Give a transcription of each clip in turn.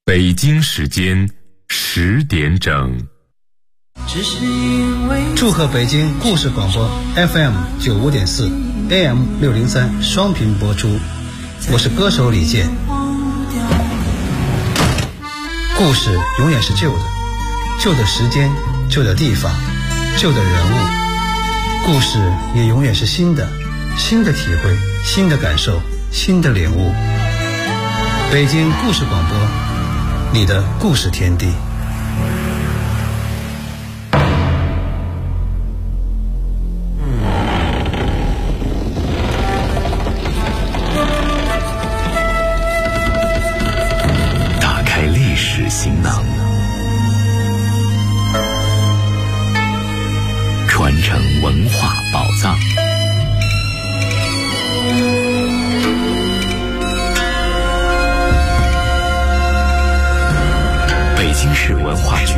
北京时间10点整。 祝贺北京故事广播 FM 95.4 AM 603双频播出，我是歌手李健。故事永远是旧的，旧的时间，旧的地方，旧的人物。故事也永远是新的，新的体会，新的感受，新的领悟。北京故事广播，你的故事天地。 打开历史行囊，传承文化宝藏。北京市文化局、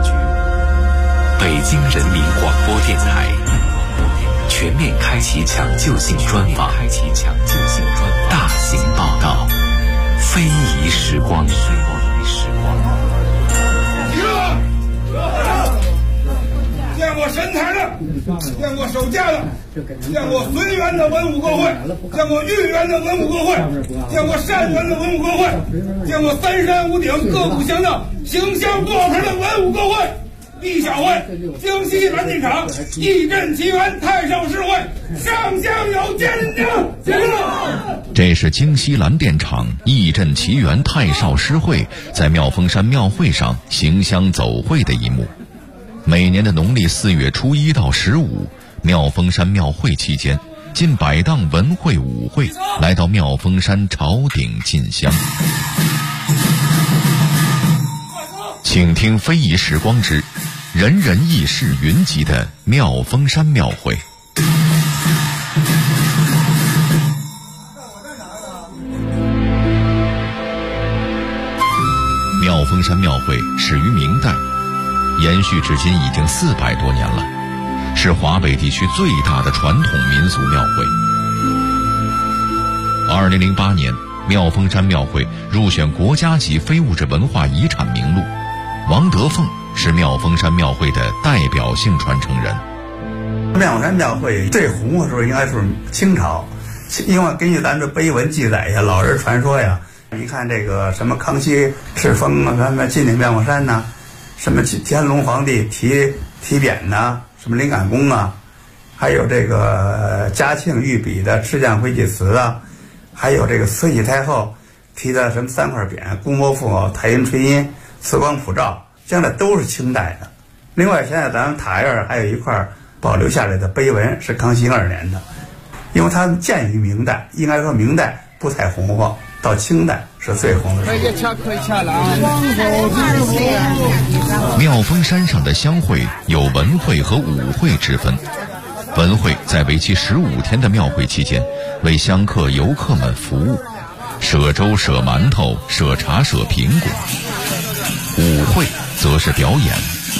北京人民广播电台全面开启抢救性专访，大型报道，非遗时光。 见过神台的，见过守驾的，见过绥远的文武各会，见过豫园的文武各会，见过善园的文武各会，见过三山五顶各不相让形象不好看的文武各会。立小会，京西蓝电厂，义镇奇缘太少诗会，上将有见证。 这是京西蓝电厂义镇奇缘太少诗会在妙峰山庙会上行香走会的一幕。每年的农历4月初1到15，妙峰山庙会期间，近100档文会武会来到妙峰山朝顶进香。请听非遗时光之人人轶事云集的妙峰山庙会。妙峰山庙会始于明代，延续至今已经400多年了，是华北地区最大的传统民俗庙会。2008年，妙峰山庙会入选国家级非物质文化遗产名录。王德凤是妙峰山庙会的代表性传承人。 妙峰山庙会最红的时候应该是清朝，因为根据咱这碑文记载呀，老人传说呀，你看这个什么康熙敕封啊，什么进顶妙峰山呐，什么乾隆皇帝提匾呐，什么灵感宫啊，还有这个嘉庆御笔的赤将徽记词啊，还有这个慈禧太后提的什么3块匾，功波父太阴垂阴，慈光普照，将来都是清代的。另外，现在咱们塔院还有一块保留下来的碑文是康熙2年的，因为它建于明代，应该说明代不太红火，到清代是最红的。 妙峰山上的香会有文会和武会之分。文会在为期15天的庙会期间，为香客游客们服务，舍粥、舍馒头、舍茶、舍苹果。武会则是表演。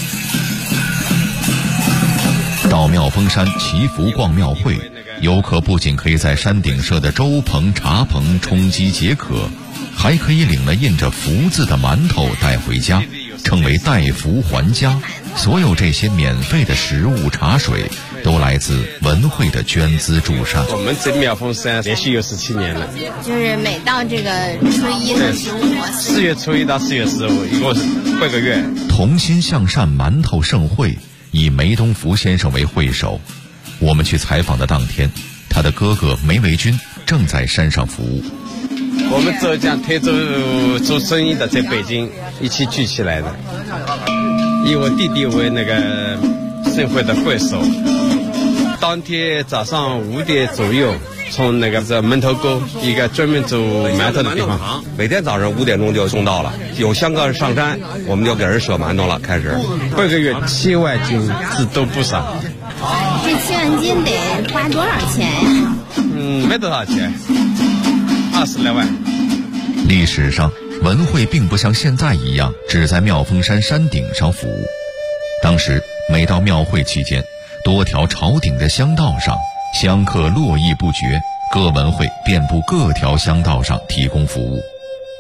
到妙峰山祈福逛庙会，游客不仅可以在山顶设的粥棚、茶棚充饥解渴，还可以领了印着福字的馒头带回家，称为带福还家。所有这些免费的食物、茶水都来自文会的捐资助善。 我们这妙峰山连续有17年了， 就是每到这个初1和15，4 月初1到4月15，一共是半个月。 同心向善馒头盛会以梅东福先生为会首。我们去采访的当天，他的哥哥梅维军正在山上服务。 我们浙江台州做生意的在北京一起聚起来的，以我弟弟为那个盛会的会首。当天早上5点左右，从那个门头沟一个专门做馒头的地方， 每天早上5点钟就送到了。有香客上山，我们就给人舍馒头了。开始半个月7万斤，这都不少。 这7万斤得花多少钱呀？ 没多少钱，20来万。 历史上，文会并不像现在一样只在妙峰山山顶上服务。当时每到庙会期间，多条朝顶的香道上，香客络绎不绝，各文会遍布各条香道上提供服务。大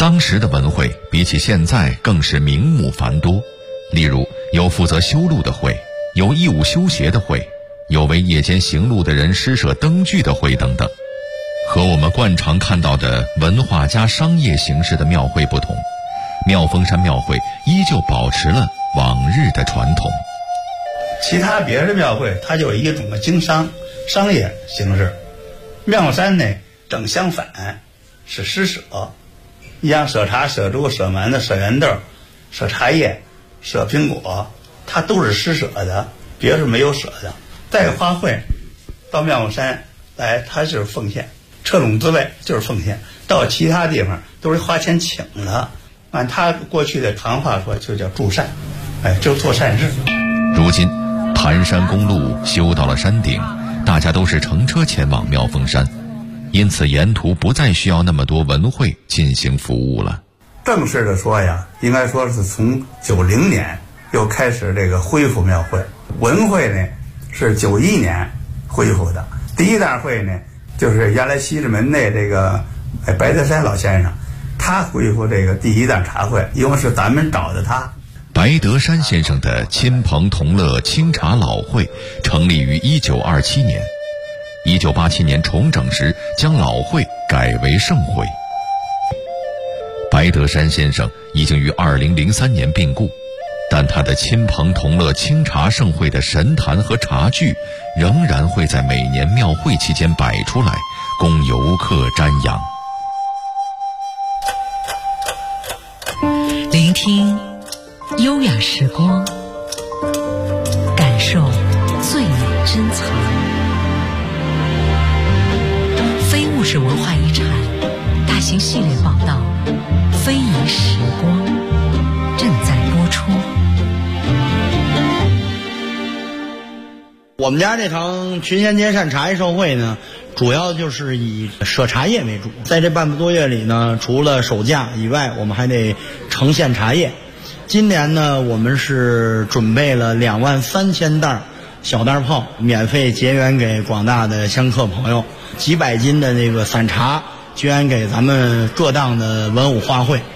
当时的文会比起现在更是名目繁多，例如有负责修路的会，有义务修鞋的会，有为夜间行路的人施设灯具的会等等。和我们惯常看到的文化加商业形式的庙会不同，妙峰山庙会依旧保持了往日的传统。 其他别的庙会它就有一种经商商业形式，妙山呢正相反，是施舍。你像舍茶、舍猪、舍馒头、舍圆豆、舍茶叶、舍苹果，它都是施舍的，别是没有舍的。带花卉到妙峰山来，它就是奉献，车垄滋味就是奉献。到其他地方都是花钱请的，按他过去的行话说，就叫助善，就做善事。 如今盘山公路修到了山顶，大家都是乘车前往妙峰山，因此沿途不再需要那么多文会进行服务了。 正式的说呀，应该说是从90年又开始这个恢复庙会。文会呢是91年恢复的，第一大会呢就是原来西直门内这个白德山老先生，他恢复这个第一大茶会，因为是咱们找的他。 白德山先生的亲朋同乐清茶老会成立于1927年，1987年重整时将老会改为盛会。白德山先生已经于2003年病故，但他的亲朋同乐清茶盛会的神坛和茶具仍然会在每年庙会期间摆出来，供游客瞻仰。 聆听优雅时光，感受最美珍藏。非物质文化遗产大型系列报道《非遗时光》正在播出。 我们家这场群贤结善茶叶盛会呢，主要就是以舍茶叶为主。在这半个多月里呢，除了手架以外，我们还得呈现茶叶。今年呢，我们是准备了23000袋小袋炮，免费结缘给广大的香客朋友，几百斤的那个散茶结缘给咱们各档的文武花卉。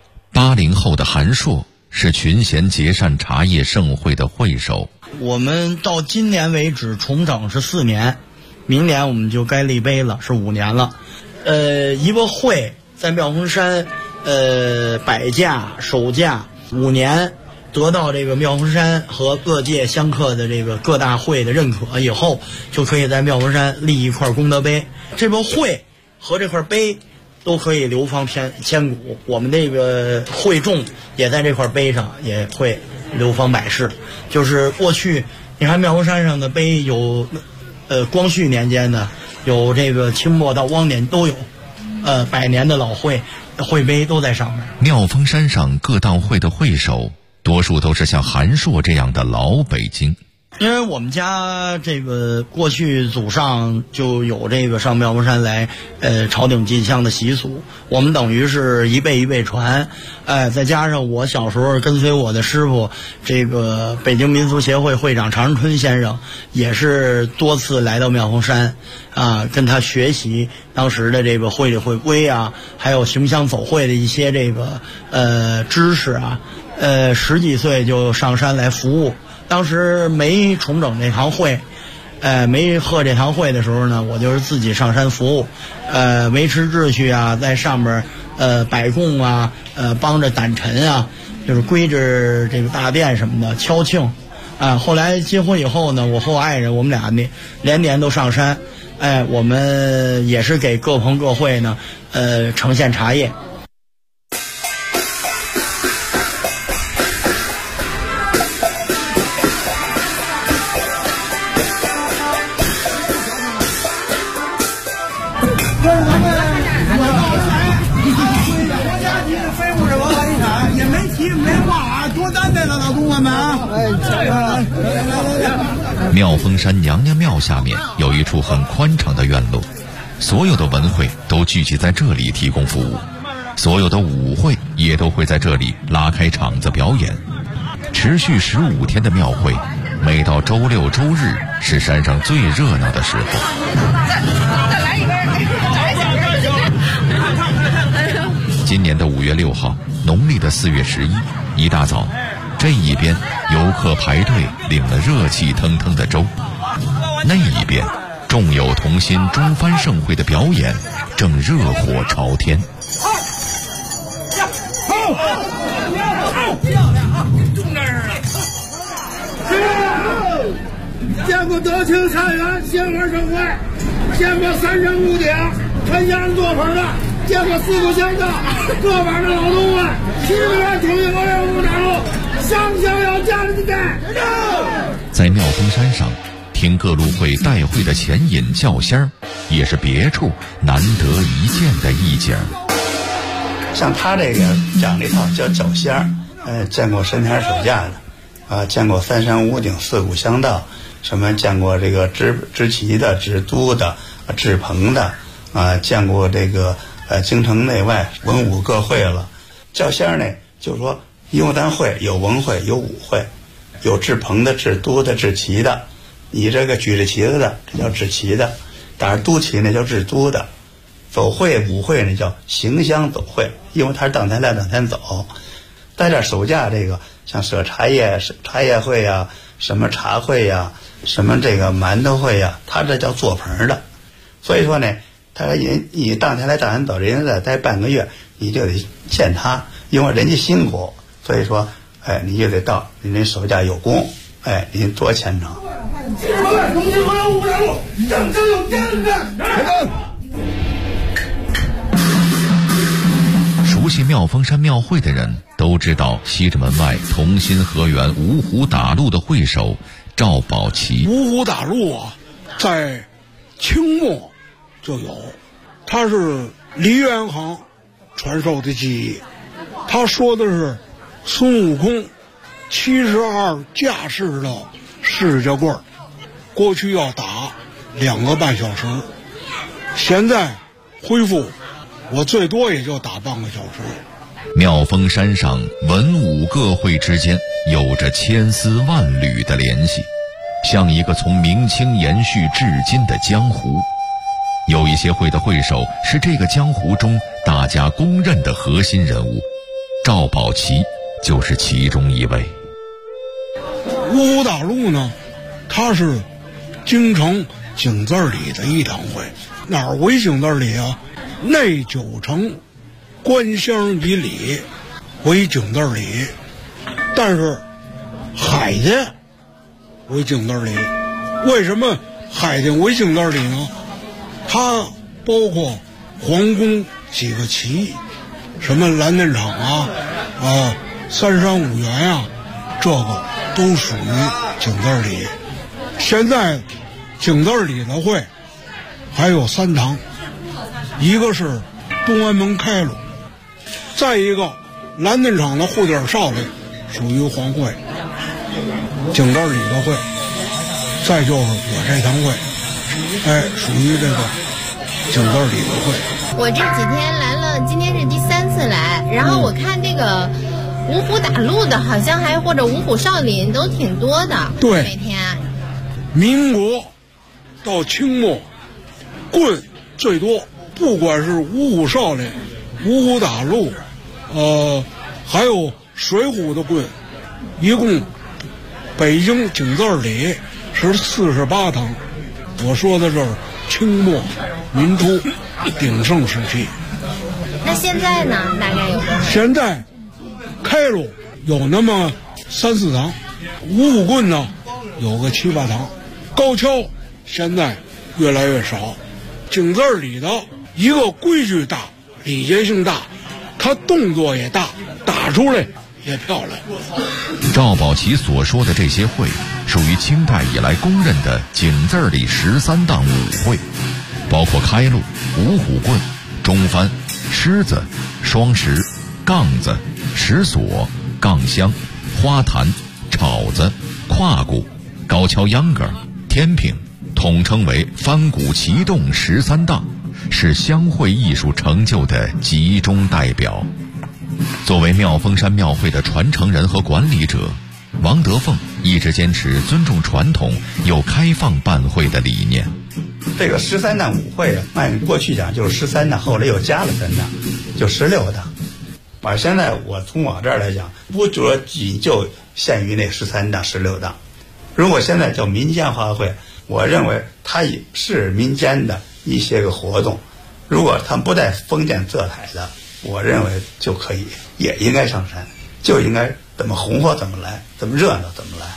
80后的韩硕是群贤结善茶叶盛会的会首。 我们到今年为止重整是4年，明年我们就该立碑了，是5年了。一个会在妙峰山摆架首架5年，得到这个妙峰山和各界香客的这个各大会的认可以后，就可以在妙峰山立一块功德碑。这个会和这块碑都可以流芳千古，我们这个会众也在这块碑上也会流芳百世。就是过去你看妙峰山上的碑有光绪年间的，有这个清末到汪年都有，100年的老会碑都在上面。 妙峰山上各档会的会首多数都是像韩硕这样的老北京。 因为我们家这个过去祖上就有这个上妙峰山来朝顶进香的习俗，我们等于是一辈一辈传。再加上我小时候跟随我的师傅，这个北京民俗协会会长常仁春先生，也是多次来到妙峰山跟他学习当时的这个会里会规啊，还有行香走会的一些这个知识啊。10几岁就上山来服务。当时没重整这堂会，没贺这堂会的时候呢，我就是自己上山服务，维持秩序啊，在上面摆供啊，帮着掸尘啊，就是归置这个大殿什么的，敲磬。后来结婚以后呢，我和我爱人我们俩连年都上山，我们也是给各棚各会呢，呈现茶叶。 妙峰山娘娘庙下面有一处很宽敞的院落，所有的文会都聚集在这里提供服务，所有的舞会也都会在这里拉开场子表演。持续15天的庙会，每到周6周日是山上最热闹的时候。 再来一根， 今年的5月6号，农历的4月11，一大早，这一边游客排队领了热气腾腾的粥，那一边众友同心中幡盛会的表演正热火朝天。 见过德清菜园鲜花盛会，见过三山五顶陈家人做盆的，见过四股乡的各板的老东们，70元统一河源5大路，上乡要加了的带。 在妙峰山上听各路会带会的前引叫仙儿，也是别处难得一见的一景。 像他这个讲这套叫叫仙儿，见过神田手架的，见过三山五顶四股乡道，什么见过这个织旗的、织都的、织棚的，见过这个京城内外文武各会了。叫仙儿呢，就是说，因为咱会有文会有武会，有织棚的、织都的、织旗的。你这个举着旗子的，这叫织旗的；打着都旗那叫织都的。走会武会呢叫行乡走会，因为他是当天来当天走。在这手架这个像舍茶叶会呀，什么茶会呀，什么这个馒头会呀，他这叫做盆的。所以说呢，他你当天来当天走，人家再待半个月，你就得见他，因为人家辛苦，所以说，你就得到，人家手架有功，您多虔诚。 熟悉妙峰山庙会的人都知道，西直门外同心河源五虎打路的会首赵宝奇。 五虎打路啊，在清末就有，他是梨园行传授的技艺。他说的是孙悟空72架势的释家棍儿，过去要打2个半小时，现在恢复我最多也就打半个小时。 妙峰山上文武各会之间有着千丝万缕的联系，像一个从明清延续至今的江湖。有一些会的会首是这个江湖中大家公认的核心人物，赵宝奇就是其中一位。 五虎打路呢，它是京城井字里的一堂会。哪儿为井字里啊？内9城官乡以里为井字里，但是海家为井字里。为什么海家为井字里呢？它包括皇宫几个旗，什么蓝靛厂三山五园啊，这个都属于井字里。现在井字里的会还有3堂，一个是东安门开路，再一个蓝靛厂的护点少林属于皇会，井字里的会，再就是我这堂会，属于这个井字里的会。 我这几天来了，今天是第3次来，然后我看这个五虎打路的好像还或者五虎少林都挺多的。 对， 每天民国到清末棍最多，不管是五虎少林、五虎打路，还有水浒的棍，一共北京井字里是48堂。我说的是清末民初鼎盛时期。 那现在呢？大概有多少？ 现在开路有那么3、4堂，五虎棍呢有个7、8堂，高跷现在越来越少。井字里的一个规矩大，礼节性大，他动作也大，打出来也漂亮。 赵宝奇所说的这些会属于清代以来公认的井字里13档武会，包括开路、五虎棍、中幡、狮子、双石、杠子、石锁、杠香、花坛、炒子、胯鼓、高跷秧歌、天平，统称为翻鼓齐动13档，是乡会艺术成就的集中代表。作为妙峰山庙会的传承人和管理者，王德凤一直坚持尊重传统又开放办会的理念。 这个13档武会啊，按过去讲就是13档，后来又加了3档，就16档。 现在我从我这儿来讲，不就仅就限于那13档、16档。如果现在叫民间花卉，我认为它也是民间的一些个活动。如果它不带封建色彩的，我认为就可以，也应该上山，就应该怎么红火怎么来，怎么热闹怎么来。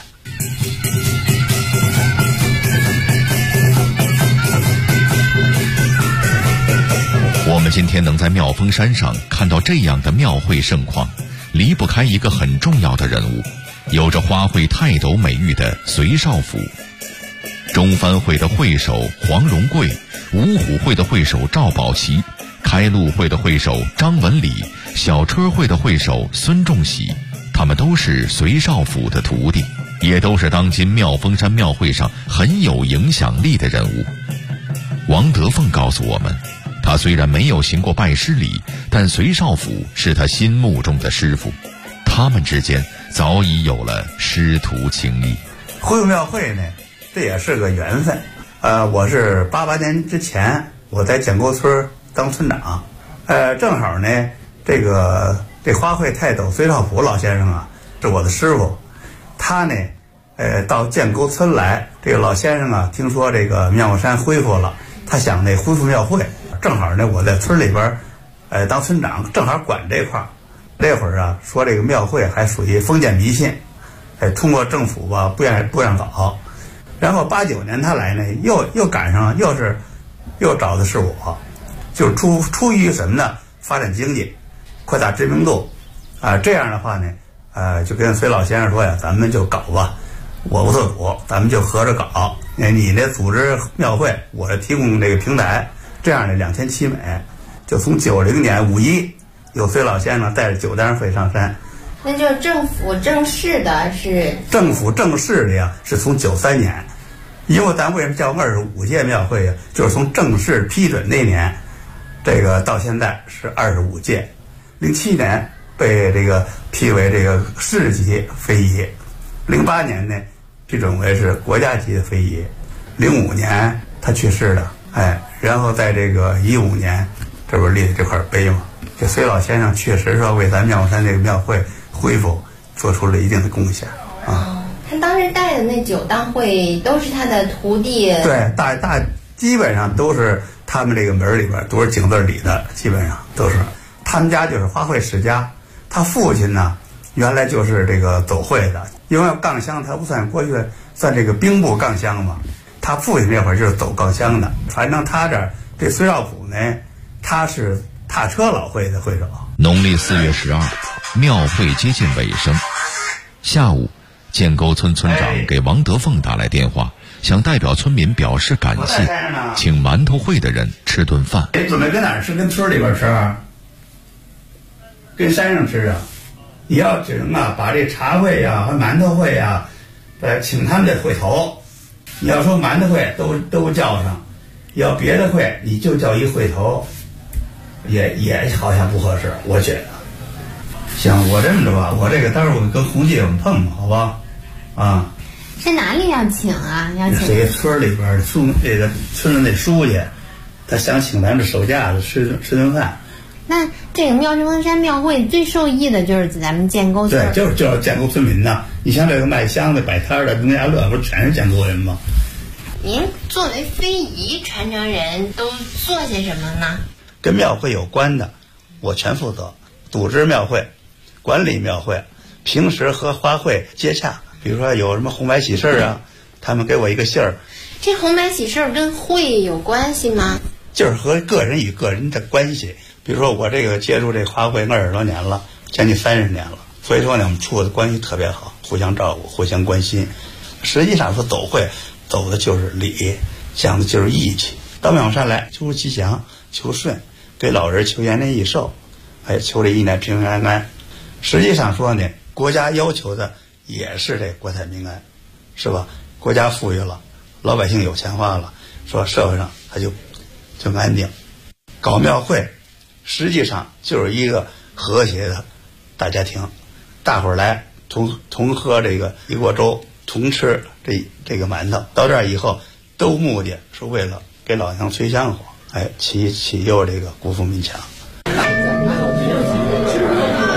我们今天能在妙峰山上看到这样的庙会盛况，离不开一个很重要的人物，有着花卉泰斗美誉的隋少府。中藩会的会首黄荣贵，五虎会的会首赵宝奇，开路会的会首张文礼，小车会的会首孙仲喜，他们都是隋少府的徒弟，也都是当今妙峰山庙会上很有影响力的人物。王德凤告诉我们，他虽然没有行过拜师礼，但隋少府是他心目中的师傅，他们之间早已有了师徒情谊。 恢复庙会呢，这也是个缘分。我是88年之前我在建沟村当村长，正好呢，这花卉泰斗隋少府老先生啊，是我的师傅。他呢，到建沟村来，这个老先生啊，听说这个妙峰山恢复了，他想恢复庙会。正好呢，我在村里边，当村长，正好管这块儿。那会儿啊，说这个庙会还属于封建迷信，通过政府吧不让搞。然后89年他来呢，又赶上，又找的是我，就出于什么呢？发展经济，扩大知名度，这样的话呢，就跟隋老先生说呀，咱们就搞吧，我不做主，咱们就合着搞。你这组织庙会，我提供这个平台。这样的2700美，就从90年5·1，有隋老先生带着9单会上山。 那就是政府正式的是？政府正式的呀，是从93年，因为咱为什么叫25届庙会呀？就是从正式批准那年，这个到现在是25届。07年被这个批为这个市级非遗，08年呢批准为是国家级的非遗，05年他去世了。然后在这个15年，这不是立的这块碑吗？这隋老先生确实说为咱妙峰山这个庙会恢复做出了一定的贡献啊。 他当时带的那9档会都是他的徒弟。 对，基本上都是他们这个门里边都是井字里的，基本上都是。他们家就是花卉世家，他父亲呢原来就是这个走会的，因为杠乡他不算过去算这个兵部杠乡嘛。他父亲那会儿就是走杠乡的，反正他这隋少府呢，他是踏车老会的会首。 农历4月12，庙会接近尾声。下午，建沟村村长给王德凤打来电话，想代表村民表示感谢，请馒头会的人吃顿饭。 准备跟哪儿吃？跟村里边吃啊？跟山上吃啊？你要只能把这茶会呀和馒头会呀，请他们的会头。你要说馒头会都叫上，要别的会你就叫一会头，也好像不合适，我觉得。行，我这么着吧，我这个待会儿我跟红姐我们碰碰，好吧？啊。 是哪里要请啊？要请这个村里边这个村的那书记，他想请咱这手架子吃顿饭。 那这个妙峰山庙会最受益的就是咱们建沟村。 对，就是建沟村民呐。你像这个卖香的、摆摊的、农家乐，不全是建沟人吗？ 您作为非遗传承人，都做些什么呢？ 跟庙会有关的，我全负责。组织庙会，管理庙会，平时和花卉接洽，比如说有什么红白喜事啊，他们给我一个信儿。 这红白喜事跟会有关系吗？ 就是和个人与个人的关系。比如说我这个接触这花卉20多年了，将近30年了，所以说呢，我们处的关系特别好，互相照顾，互相关心。实际上说走会，走的就是礼，讲的就是义气。到庙山来求吉祥、求顺，给老人求延年益寿，求这1年平平安安。实际上说呢，国家要求的也是这国泰民安，是吧？国家富裕了，老百姓有钱花了，说社会上他就安定。搞庙会实际上就是一个和谐的大家庭，大伙儿来同喝这个一锅粥，同吃这个馒头。到这儿以后，都目的是为了给老娘吹香火，祈佑这个国富民强。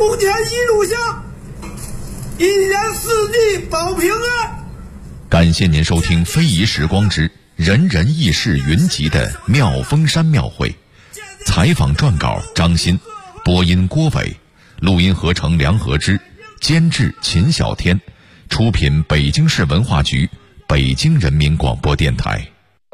公田一路下，一年四季保平安。 感谢您收听《非遗时光之人人轶事云集》的妙峰山庙会。采访撰稿张鑫，播音郭伟，录音合成梁和之，监制秦小天，出品北京市文化局、北京人民广播电台。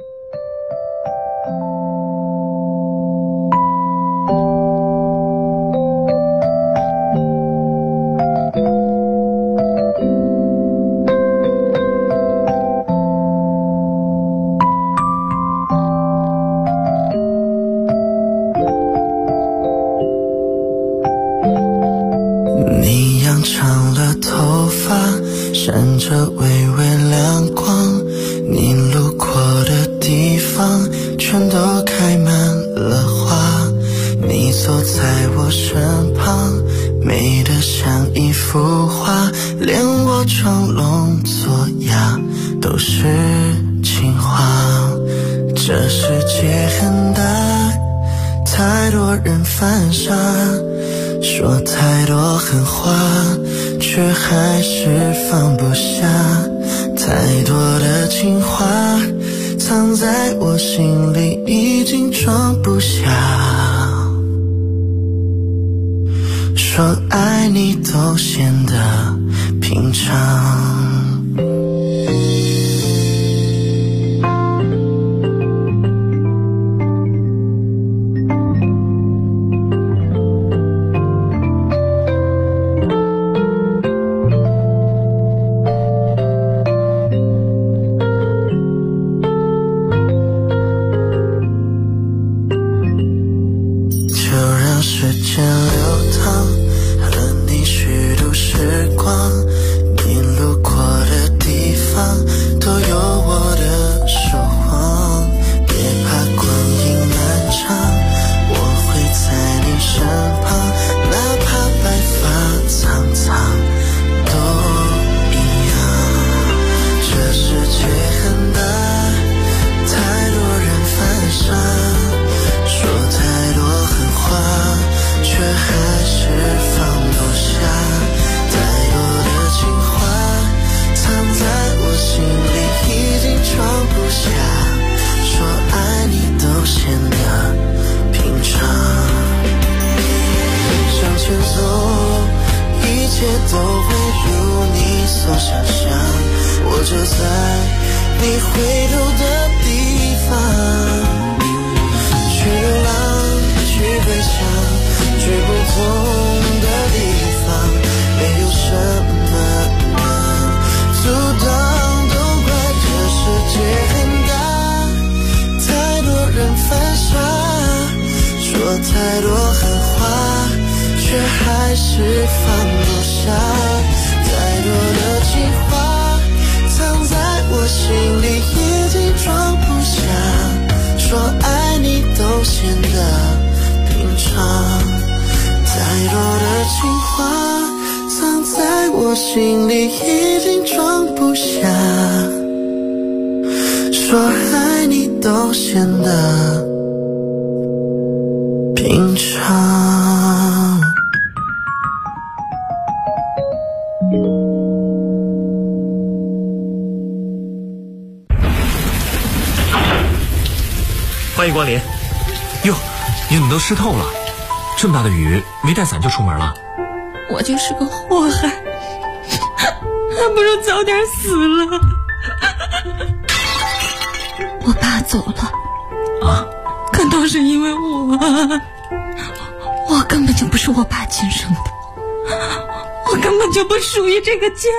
闪着微微亮光，你路过的地方全都开满了花，你坐在我身旁，美得像一幅画，连我装聋作哑都是情话。这世界很大，太多人犯傻，说太多狠话，却还是放不下，太多的情话藏在我心里已经装不下，说爱你都显得平常。太多狠话，却还是放不下，太多的情话藏在我心里已经装不下，说爱你都显得平常，太多的情话藏在我心里已经装不下，说爱你都显得平常。 欢迎光临。哟，你怎么都湿透了？这么大的雨，没带伞就出门了？ 我就是个祸害，还不如早点死了。我爸走了啊， 可都是因为我根本就不是我爸亲生的，我根本就不属于这个家。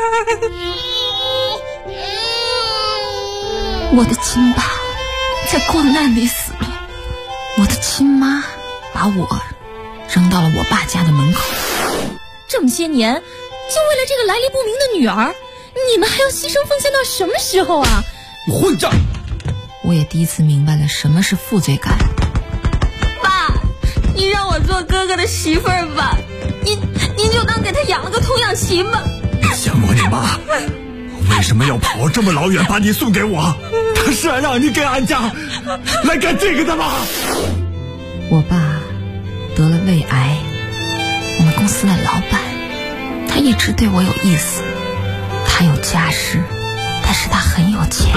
我的亲爸在光难里死了，我的亲妈把我扔到了我爸家的门口。 这么些年，就为了这个来历不明的女儿，你们还要牺牲奉献到什么时候啊？ 混账！ 我也第一次明白了什么是负罪感。 爸，你让我做哥哥的媳妇儿吧，您就当给他养了个童养媳吧。 你想过你妈为什么要跑这么老远把你送给我？他是让你跟俺家来干这个的吗？ 我爸得了胃癌，我们公司的老板，他一直对我有意思。他有家室，但是他很有钱。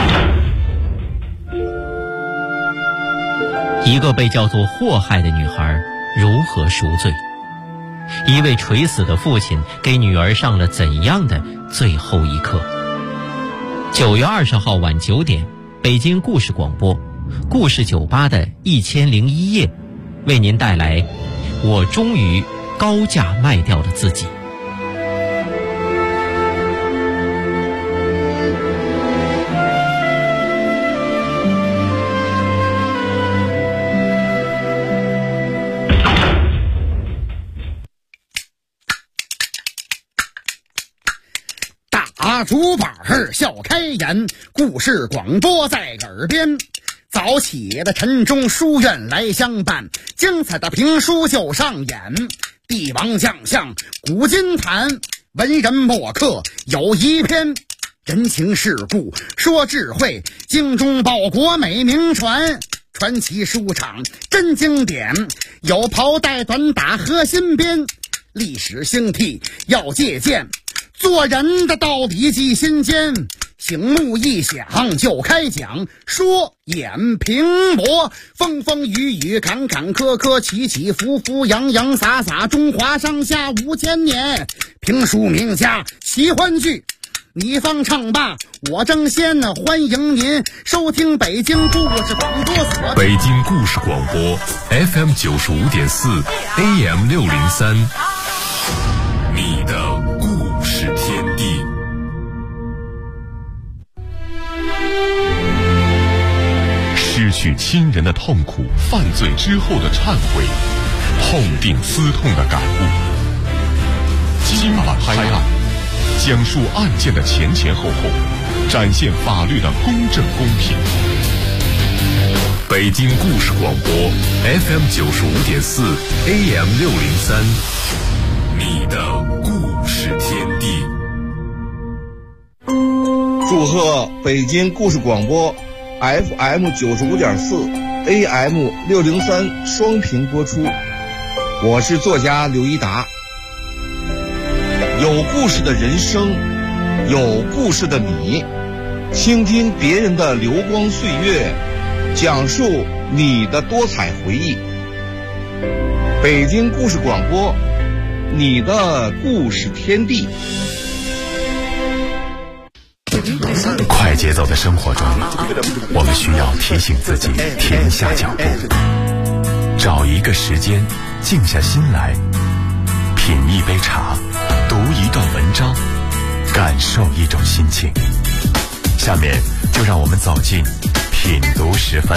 一个被叫做祸害的女孩如何赎罪？一位垂死的父亲给女儿上了怎样的最后一课？9月20号晚9点，北京故事广播故事酒吧的1001夜，为您带来我终于高价卖掉了自己。 大竹板笑开颜，故事广播在耳边。早起的晨钟书院来相伴，精彩的评书就上演。帝王将相古今谈，文人墨客有一篇。人情世故说智慧，精忠报国美名传。传奇书场真经典，有袍带短打和新编。历史兴替要借鉴，做人的道理记心间。醒目一响就开讲，说演评驳，风风雨雨坎坎坷坷，起起伏伏洋洋洒洒，中华上下5000年。评书名家奇欢聚，你方唱罢我争先，欢迎您收听北京故事广播所。 北京故事广播 FM 95.4 AM 603，你的故事天地。失去亲人的痛苦，犯罪之后的忏悔，痛定思痛的感悟。今晚拍案，讲述案件的前前后后，展现法律的公正公平。北京故事广播 FM 95.4 AM 603，你的故事天地。 祝贺北京故事广播 FM 95.4 AM 603双频播出。我是作家刘一达。有故事的人生，有故事的你，倾听别人的流光岁月，讲述你的多彩回忆。北京故事广播，你的故事天地。 快节奏的生活中，我们需要提醒自己停下脚步，找一个时间静下心来，品一杯茶，读一段文章，感受一种心情。下面就让我们走进品读时分。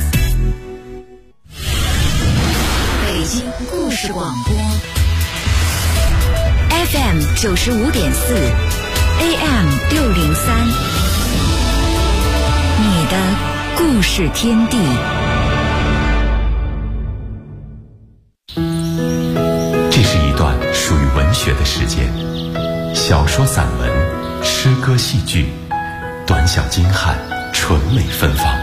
北京故事广播 FM 95.4 AM 603，你的故事天地。 这是一段属于文学的时间，小说、散文、诗歌、戏剧，短小精悍，纯美芬芳。